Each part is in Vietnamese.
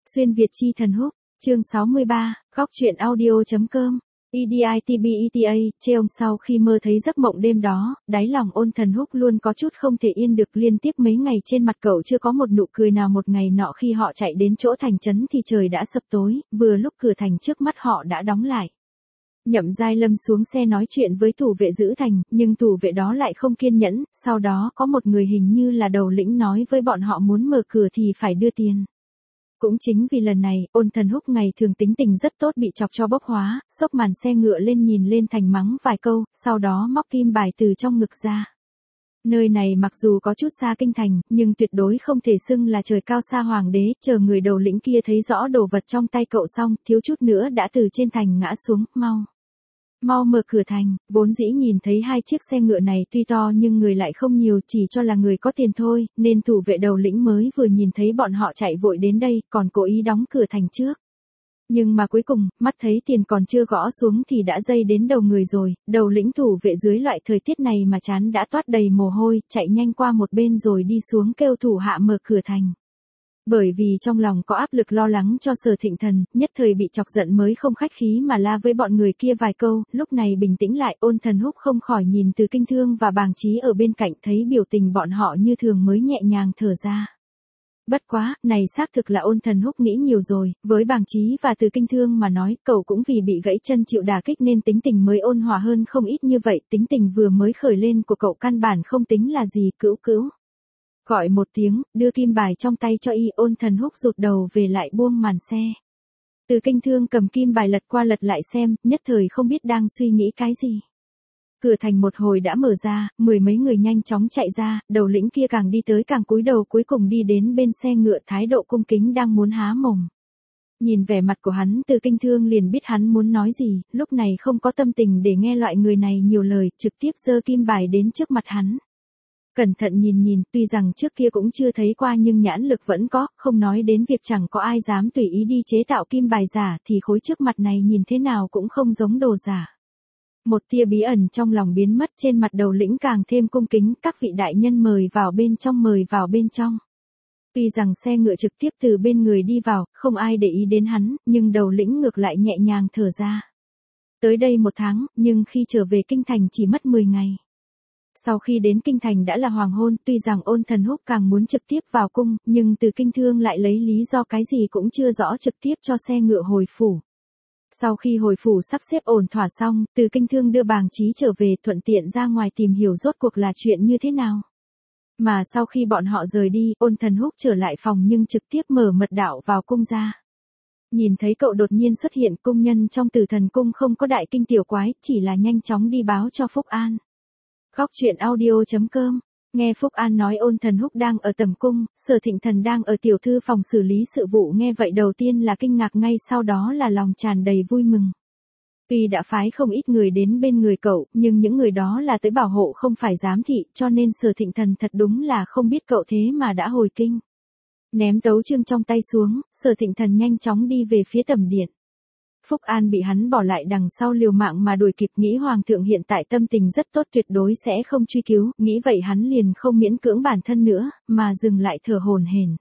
Xuyên Việt chi thần húc, chương 63, góc truyện audio.com. EDITBETA, Cheong sau khi mơ thấy giấc mộng đêm đó, đáy lòng Ôn Thần Húc luôn có chút không thể yên được. Liên tiếp mấy ngày trên mặt cậu chưa có một nụ cười nào. Một ngày nọ khi họ chạy đến chỗ thành trấn thì trời đã sập tối, vừa lúc cửa thành trước mắt họ đã đóng lại. Nhậm Giai Lâm xuống xe nói chuyện với thủ vệ giữ thành, nhưng thủ vệ đó lại không kiên nhẫn. Sau đó có một người hình như là đầu lĩnh nói với bọn họ muốn mở cửa thì phải đưa tiền. Cũng chính vì lần này, Ôn Thần Húc ngày thường tính tình rất tốt bị chọc cho bốc hóa, xốc màn xe ngựa lên nhìn lên thành mắng vài câu, sau đó móc kim bài từ trong ngực ra. Nơi này mặc dù có chút xa kinh thành, nhưng tuyệt đối không thể xưng là trời cao xa hoàng đế. Chờ người đầu lĩnh kia thấy rõ đồ vật trong tay cậu xong, thiếu chút nữa đã từ trên thành ngã xuống. Mau mở cửa thành. Vốn dĩ nhìn thấy hai chiếc xe ngựa này tuy to nhưng người lại không nhiều, chỉ cho là người có tiền thôi, nên thủ vệ đầu lĩnh mới vừa nhìn thấy bọn họ chạy vội đến đây, còn cố ý đóng cửa thành trước. Nhưng mà cuối cùng, mắt thấy tiền còn chưa gõ xuống thì đã dây đến đầu người rồi. Đầu lĩnh thủ vệ dưới loại thời tiết này mà trán đã toát đầy mồ hôi, chạy nhanh qua một bên rồi đi xuống kêu thủ hạ mở cửa thành. Bởi vì trong lòng có áp lực lo lắng cho Sở Thịnh Thần, nhất thời bị chọc giận mới không khách khí mà la với bọn người kia vài câu. Lúc này bình tĩnh lại, Ôn Thần Húc không khỏi nhìn Từ Kinh Thương và Bàng Chí ở bên cạnh, thấy biểu tình bọn họ như thường mới nhẹ nhàng thở ra. Bất quá, này xác thực là Ôn Thần Húc nghĩ nhiều rồi. Với Bàng Chí và Từ Kinh Thương mà nói, cậu cũng vì bị gãy chân chịu đả kích nên tính tình mới ôn hòa hơn không ít. Như vậy tính tình vừa mới khởi lên của cậu căn bản không tính là gì. Cữu gọi một tiếng, đưa kim bài trong tay cho y. Ôn Thần Húc rụt đầu về lại buông màn xe. Từ Kinh Thương cầm kim bài lật qua lật lại xem, nhất thời không biết đang suy nghĩ cái gì. Cửa thành một hồi đã mở ra, mười mấy người nhanh chóng chạy ra, đầu lĩnh kia càng đi tới càng cúi đầu, cuối cùng đi đến bên xe ngựa, thái độ cung kính đang muốn há mồm. Nhìn vẻ mặt của hắn, Từ Kinh Thương liền biết hắn muốn nói gì, lúc này không có tâm tình để nghe loại người này nhiều lời, trực tiếp giơ kim bài đến trước mặt hắn. Cẩn thận nhìn, tuy rằng trước kia cũng chưa thấy qua nhưng nhãn lực vẫn có, không nói đến việc chẳng có ai dám tùy ý đi chế tạo kim bài giả thì khối trước mặt này nhìn thế nào cũng không giống đồ giả. Một tia bí ẩn trong lòng biến mất, trên mặt đầu lĩnh càng thêm cung kính, các vị đại nhân mời vào bên trong. Tuy rằng xe ngựa trực tiếp từ bên người đi vào, không ai để ý đến hắn, nhưng đầu lĩnh ngược lại nhẹ nhàng thở ra. Tới đây 1 tháng, nhưng khi trở về kinh thành chỉ mất 10 ngày. Sau khi đến kinh thành đã là hoàng hôn, tuy rằng Ôn Thần Húc càng muốn trực tiếp vào cung, nhưng Từ Kinh Thương lại lấy lý do cái gì cũng chưa rõ trực tiếp cho xe ngựa hồi phủ. Sau khi hồi phủ sắp xếp ổn thỏa xong, Từ Kinh Thương đưa Bàng Chí trở về, thuận tiện ra ngoài tìm hiểu rốt cuộc là chuyện như thế nào. Mà sau khi bọn họ rời đi, Ôn Thần Húc trở lại phòng nhưng trực tiếp mở mật đạo vào cung ra. Nhìn thấy cậu đột nhiên xuất hiện, cung nhân trong Tử Thần cung không có đại kinh tiểu quái, chỉ là nhanh chóng đi báo cho Phúc An. Góc truyện audio.com. Nghe Phúc An nói Ôn Thần Húc đang ở tầm cung, Sở Thịnh Thần đang ở tiểu thư phòng xử lý sự vụ, nghe vậy đầu tiên là kinh ngạc, ngay sau đó là lòng tràn đầy vui mừng. Tuy đã phái không ít người đến bên người cậu, nhưng những người đó là tới bảo hộ không phải giám thị, cho nên Sở Thịnh Thần thật đúng là không biết cậu thế mà đã hồi kinh. Ném tấu chương trong tay xuống, Sở Thịnh Thần nhanh chóng đi về phía tầm điện. Phúc An bị hắn bỏ lại đằng sau, liều mạng mà đuổi kịp, nghĩ hoàng thượng hiện tại tâm tình rất tốt, tuyệt đối sẽ không truy cứu, nghĩ vậy hắn liền không miễn cưỡng bản thân nữa, mà dừng lại thở hổn hển.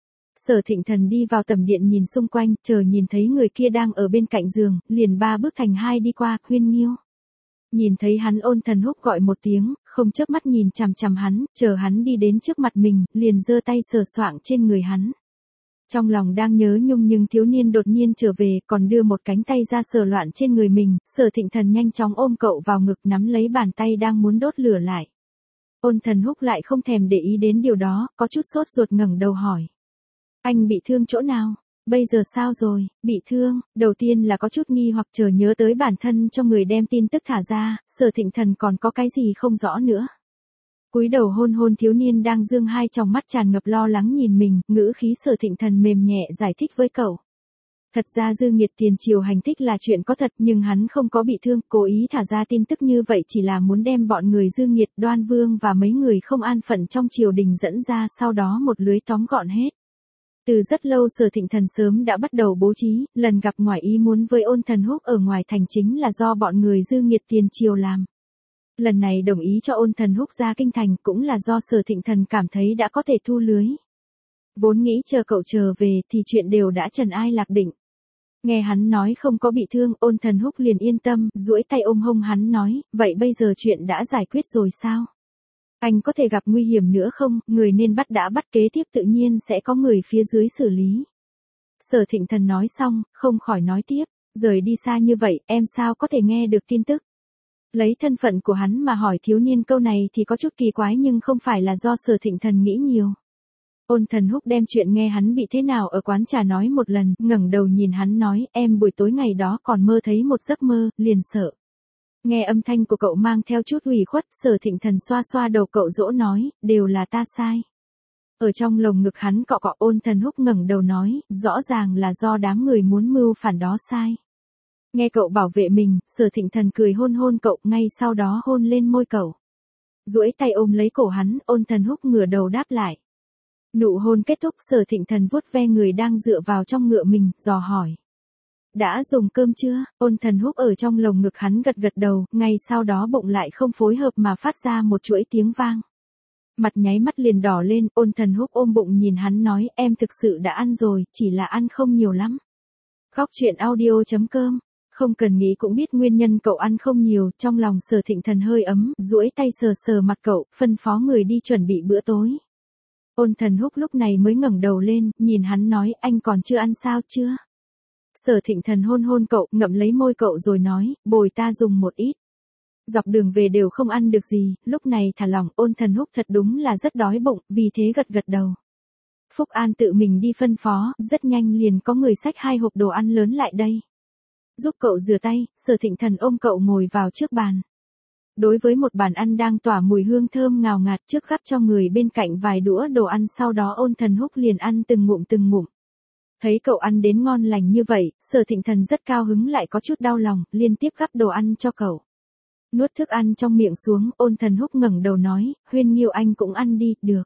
Sở Thịnh Thần đi vào tầm điện nhìn xung quanh, chờ nhìn thấy người kia đang ở bên cạnh giường, liền 3 bước thành 2 đi qua, Huyên Nghiêu. Nhìn thấy hắn, Ôn Thần Húc gọi một tiếng, không chớp mắt nhìn chằm chằm hắn, chờ hắn đi đến trước mặt mình, liền giơ tay sờ soạng trên người hắn. Trong lòng đang nhớ nhung nhưng thiếu niên đột nhiên trở về, còn đưa một cánh tay ra sờ loạn trên người mình. Sở Thịnh Thần nhanh chóng ôm cậu vào ngực, nắm lấy bàn tay đang muốn đốt lửa lại. Ôn Thần Húc lại không thèm để ý đến điều đó, có chút sốt ruột ngẩng đầu hỏi. Anh bị thương chỗ nào? Bây giờ sao rồi? Bị thương? Đầu tiên là có chút nghi hoặc, chờ nhớ tới bản thân cho người đem tin tức thả ra, Sở Thịnh Thần còn có cái gì không rõ nữa. Cúi đầu hôn thiếu niên đang dương hai tròng mắt tràn ngập lo lắng nhìn mình, ngữ khí Sở Thịnh Thần mềm nhẹ giải thích với cậu. Thật ra Dư Nghiệt tiền triều hành thích là chuyện có thật, nhưng hắn không có bị thương, cố ý thả ra tin tức như vậy chỉ là muốn đem bọn người Dư Nghiệt, Đoan Vương và mấy người không an phận trong triều đình dẫn ra, sau đó một lưới tóm gọn hết. Từ rất lâu Sở Thịnh Thần sớm đã bắt đầu bố trí, lần gặp ngoài ý muốn với Ôn Thần Húc ở ngoài thành chính là do bọn người Dư Nghiệt tiền triều làm. Lần này đồng ý cho Ôn Thần Húc ra kinh thành cũng là do Sở Thịnh Thần cảm thấy đã có thể thu lưới. Vốn nghĩ chờ cậu trở về thì chuyện đều đã trần ai lạc định. Nghe hắn nói không có bị thương, Ôn Thần Húc liền yên tâm, duỗi tay ôm hông hắn nói, vậy bây giờ chuyện đã giải quyết rồi sao? Anh có thể gặp nguy hiểm nữa không, người nên bắt đã bắt, kế tiếp tự nhiên sẽ có người phía dưới xử lý. Sở Thịnh Thần nói xong, không khỏi nói tiếp, rời đi xa như vậy, em sao có thể nghe được tin tức. Lấy thân phận của hắn mà hỏi thiếu niên câu này thì có chút kỳ quái, nhưng không phải là do Sở Thịnh Thần nghĩ nhiều. Ôn Thần Húc đem chuyện nghe hắn bị thế nào ở quán trà nói một lần, ngẩng đầu nhìn hắn nói, em buổi tối ngày đó còn mơ thấy một giấc mơ, liền sợ. Nghe âm thanh của cậu mang theo chút ủy khuất, Sở Thịnh Thần xoa xoa đầu cậu dỗ nói, đều là ta sai. Ở trong lồng ngực hắn cọ cọ, Ôn Thần Húc ngẩng đầu nói, rõ ràng là do đám người muốn mưu phản đó sai. Nghe cậu bảo vệ mình, Sở Thịnh Thần cười hôn hôn cậu, ngay sau đó hôn lên môi cậu. Duỗi tay ôm lấy cổ hắn, Ôn Thần Húc ngửa đầu đáp lại. Nụ hôn kết thúc, Sở Thịnh Thần vuốt ve người đang dựa vào trong ngựa mình, dò hỏi. Đã dùng cơm chưa? Ôn Thần Húc ở trong lồng ngực hắn gật gật đầu, ngay sau đó bụng lại không phối hợp mà phát ra một chuỗi tiếng vang. Mặt nháy mắt liền đỏ lên, Ôn Thần Húc ôm bụng nhìn hắn nói, em thực sự đã ăn rồi, chỉ là ăn không nhiều lắm. Khóc chuyện audio.com. Không cần nghĩ cũng biết nguyên nhân cậu ăn không nhiều, trong lòng Sở Thịnh Thần hơi ấm, duỗi tay sờ sờ mặt cậu, phân phó người đi chuẩn bị bữa tối. Ôn Thần Húc lúc này mới ngẩng đầu lên, nhìn hắn nói, anh còn chưa ăn sao chưa? Sở Thịnh Thần hôn hôn cậu, ngậm lấy môi cậu rồi nói, bồi ta dùng một ít. Dọc đường về đều không ăn được gì, lúc này thả lỏng, Ôn Thần Húc thật đúng là rất đói bụng, vì thế gật gật đầu. Phúc An tự mình đi phân phó, rất nhanh liền có người xách 2 hộp đồ ăn lớn lại đây. Giúp cậu rửa tay, Sở Thịnh Thần ôm cậu ngồi vào trước bàn. Đối với một bàn ăn đang tỏa mùi hương thơm ngào ngạt, trước gắp cho người bên cạnh vài đũa đồ ăn, sau đó Ôn Thần Húc liền ăn từng ngụm từng ngụm. Thấy cậu ăn đến ngon lành như vậy, Sở Thịnh Thần rất cao hứng lại có chút đau lòng, liên tiếp gắp đồ ăn cho cậu. Nuốt thức ăn trong miệng xuống, Ôn Thần Húc ngẩng đầu nói, Huyên Nghiêu anh cũng ăn đi, được.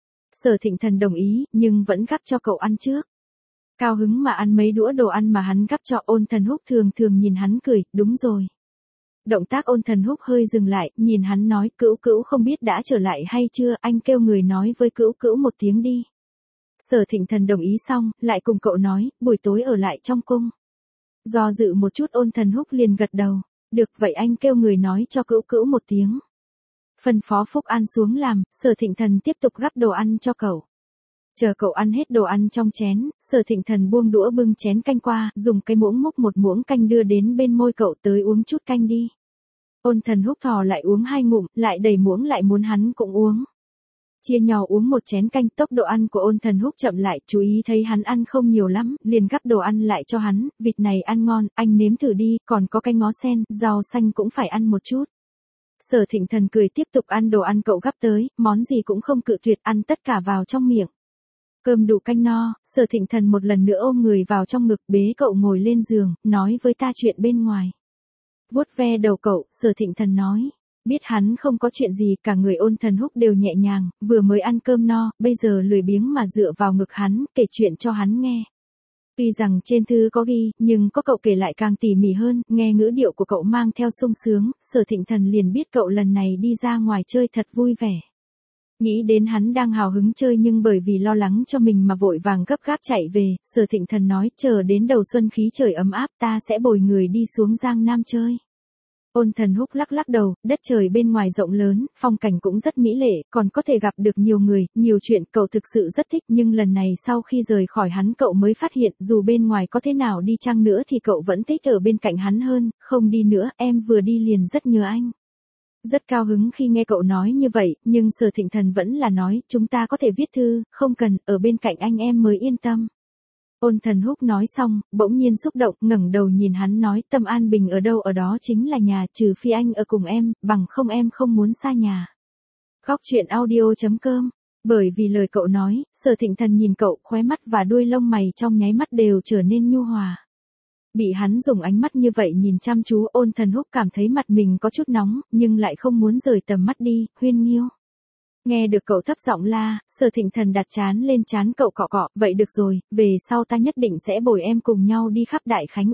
Sở Thịnh Thần đồng ý, nhưng vẫn gắp cho cậu ăn trước. Cao hứng mà ăn mấy đũa đồ ăn mà hắn gắp cho, Ôn Thần Húc thường thường nhìn hắn cười, đúng rồi. Động tác Ôn Thần Húc hơi dừng lại, nhìn hắn nói, Cữu Cữu không biết đã trở lại hay chưa, anh kêu người nói với Cữu Cữu một tiếng đi. Sở Thịnh Thần đồng ý xong, lại cùng cậu nói, buổi tối ở lại trong cung. Do dự một chút, Ôn Thần Húc liền gật đầu, được vậy anh kêu người nói cho Cữu Cữu một tiếng. Phân phó Phúc An xuống làm, Sở Thịnh Thần tiếp tục gắp đồ ăn cho cậu. Chờ cậu ăn hết đồ ăn trong chén, Sở Thịnh Thần buông đũa bưng chén canh qua, dùng cái muỗng múc một muỗng canh đưa đến bên môi cậu, tới uống chút canh đi. Ôn Thần Húc thò lại uống 2 ngụm, lại đẩy muỗng lại muốn hắn cũng uống. Chia nhỏ uống một chén canh, tốc độ ăn của Ôn Thần Húc chậm lại, chú ý thấy hắn ăn không nhiều lắm, liền gắp đồ ăn lại cho hắn, vịt này ăn ngon, anh nếm thử đi, còn có cái ngó sen, rau xanh cũng phải ăn một chút. Sở Thịnh Thần cười tiếp tục ăn đồ ăn cậu gắp tới, món gì cũng không cự tuyệt, ăn tất cả vào trong miệng. Cơm đủ canh no, Sở Thịnh Thần một lần nữa ôm người vào trong ngực, bế cậu ngồi lên giường, nói với ta chuyện bên ngoài. Vuốt ve đầu cậu, Sở Thịnh Thần nói. Biết hắn không có chuyện gì, cả người Ôn Thần Húc đều nhẹ nhàng, vừa mới ăn cơm no, bây giờ lười biếng mà dựa vào ngực hắn, kể chuyện cho hắn nghe. Tuy rằng trên thư có ghi, nhưng có cậu kể lại càng tỉ mỉ hơn, nghe ngữ điệu của cậu mang theo sung sướng, Sở Thịnh Thần liền biết cậu lần này đi ra ngoài chơi thật vui vẻ. Nghĩ đến hắn đang hào hứng chơi nhưng bởi vì lo lắng cho mình mà vội vàng gấp gáp chạy về, Sở Thịnh Thần nói, chờ đến đầu xuân khí trời ấm áp ta sẽ bồi người đi xuống Giang Nam chơi. Ôn Thần Húc lắc lắc đầu, đất trời bên ngoài rộng lớn, phong cảnh cũng rất mỹ lệ, còn có thể gặp được nhiều người, nhiều chuyện, cậu thực sự rất thích, nhưng lần này sau khi rời khỏi hắn cậu mới phát hiện, dù bên ngoài có thế nào đi chăng nữa thì cậu vẫn thích ở bên cạnh hắn hơn, không đi nữa, em vừa đi liền rất nhớ anh. Rất cao hứng khi nghe cậu nói như vậy, nhưng Sở Thịnh Thần vẫn là nói, chúng ta có thể viết thư, không cần, ở bên cạnh anh em mới yên tâm. Ôn Thần Húc nói xong, bỗng nhiên xúc động, ngẩng đầu nhìn hắn nói, tâm an bình ở đâu ở đó chính là nhà, trừ phi anh ở cùng em, bằng không em không muốn xa nhà. Khóc chuyện audio.com. Bởi vì lời cậu nói, Sở Thịnh Thần nhìn cậu, khóe mắt và đuôi lông mày trong nháy mắt đều trở nên nhu hòa. Bị hắn dùng ánh mắt như vậy nhìn chăm chú, Ôn Thần Húc cảm thấy mặt mình có chút nóng, nhưng lại không muốn rời tầm mắt đi, Huyên Nghiêu. Nghe được cậu thấp giọng la, Sở Thịnh Thần đặt trán lên trán cậu cọ cọ, vậy được rồi, về sau ta nhất định sẽ bồi em cùng nhau đi khắp Đại Khánh.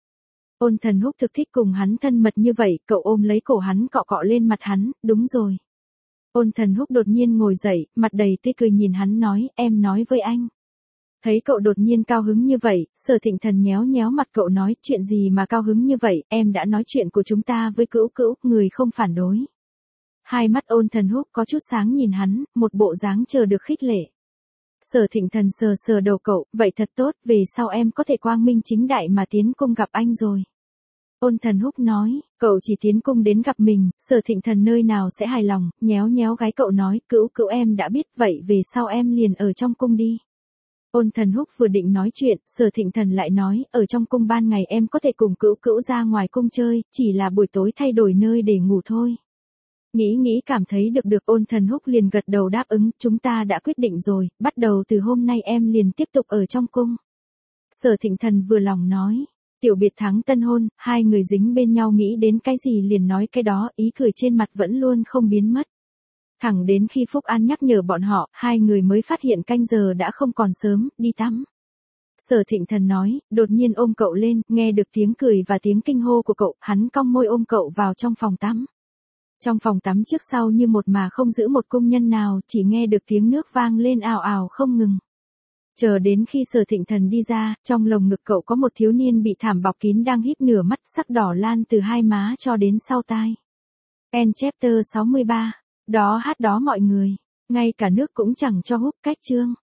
Ôn Thần Húc thực thích cùng hắn thân mật như vậy, cậu ôm lấy cổ hắn cọ cọ lên mặt hắn, đúng rồi. Ôn Thần Húc đột nhiên ngồi dậy, mặt đầy tươi cười nhìn hắn nói, em nói với anh. Thấy cậu đột nhiên cao hứng như vậy, Sở Thịnh Thần nhéo nhéo mặt cậu nói, chuyện gì mà cao hứng như vậy, em đã nói chuyện của chúng ta với Cữu Cữu, người không phản đối. Hai mắt Ôn Thần Húc có chút sáng nhìn hắn, một bộ dáng chờ được khích lệ. Sở Thịnh Thần sờ sờ đầu cậu, vậy thật tốt, về sau em có thể quang minh chính đại mà tiến cung gặp anh rồi. Ôn Thần Húc nói, cậu chỉ tiến cung đến gặp mình, Sở Thịnh Thần nơi nào sẽ hài lòng, nhéo nhéo gái cậu nói, Cữu Cữu em đã biết, vậy về sau em liền ở trong cung đi. Ôn Thần Húc vừa định nói chuyện, Sở Thịnh Thần lại nói, ở trong cung ban ngày em có thể cùng Cữu Cữu ra ngoài cung chơi, chỉ là buổi tối thay đổi nơi để ngủ thôi. Nghĩ cảm thấy được Ôn Thần Húc liền gật đầu đáp ứng, chúng ta đã quyết định rồi, bắt đầu từ hôm nay em liền tiếp tục ở trong cung. Sở Thịnh Thần vừa lòng nói, tiểu biệt thắng tân hôn, hai người dính bên nhau nghĩ đến cái gì liền nói cái đó, ý cười trên mặt vẫn luôn không biến mất. Thẳng đến khi Phúc An nhắc nhở bọn họ, hai người mới phát hiện canh giờ đã không còn sớm, đi tắm. Sở Thịnh Thần nói, đột nhiên ôm cậu lên, nghe được tiếng cười và tiếng kinh hô của cậu, hắn cong môi ôm cậu vào trong phòng tắm. Trong phòng tắm trước sau như một mà không giữ một cung nhân nào, chỉ nghe được tiếng nước vang lên ào ào không ngừng. Chờ đến khi Sở Thịnh Thần đi ra, trong lồng ngực cậu có một thiếu niên bị thảm bọc kín đang híp nửa mắt, sắc đỏ lan từ hai má cho đến sau tai. End chapter 63. Đó hát đó mọi người. Ngay cả nước cũng chẳng cho húp cách chương.